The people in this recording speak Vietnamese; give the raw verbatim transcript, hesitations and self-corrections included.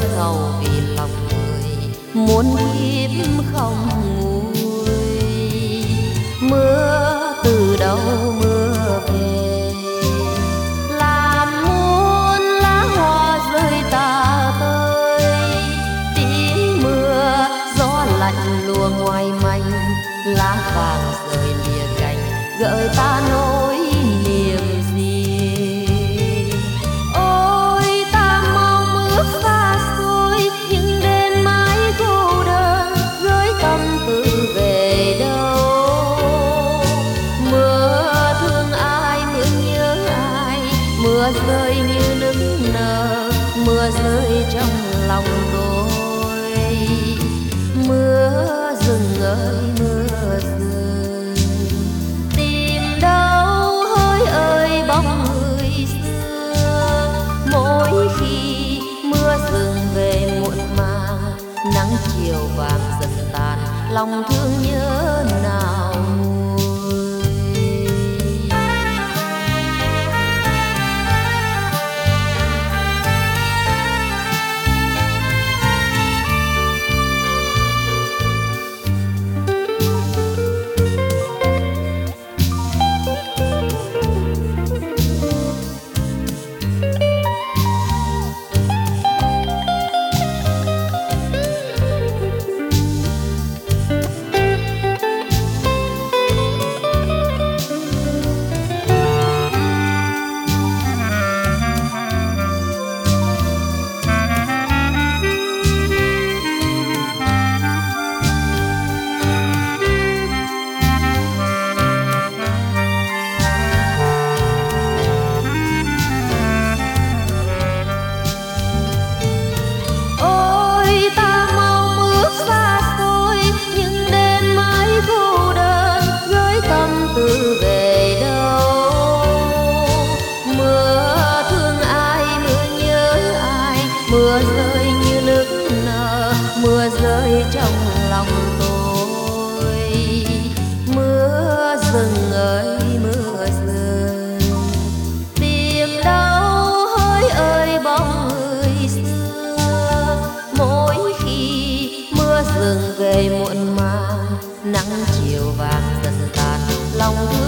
sầu vì lòng người muốn kiếp không nguôi. Mưa từ đâu mưa về, làm muôn lá hoa rơi tả tơi. Tiếng mưa gió lạnh lùa ngoài manh, lá vàng rơi lìa cành gợi ta nỗi niềm gì. Ôi ta mong ước xa xôi, nhưng đêm mãi cô đơn gửi tâm tư về đâu. Mưa thương ai, mưa nhớ ai, mưa rơi như nức nở, mưa rơi trong lòng tôi. Mưa rừng ơi mưa rừng, tìm đâu hỡi ơi bóng người xưa. Mỗi khi mưa rừng về muộn màng, nắng chiều vàng dần tàn, lòng thương nhớ nào nguôi. Mưa rơi như nước nở, mưa rơi trong lòng tôi. Mưa rừng ơi mưa rừng, tìm đâu hỡi ơi bóng người xưa. Mỗi khi mưa rừng về muộn màng, nắng chiều vàng dần tàn, lòng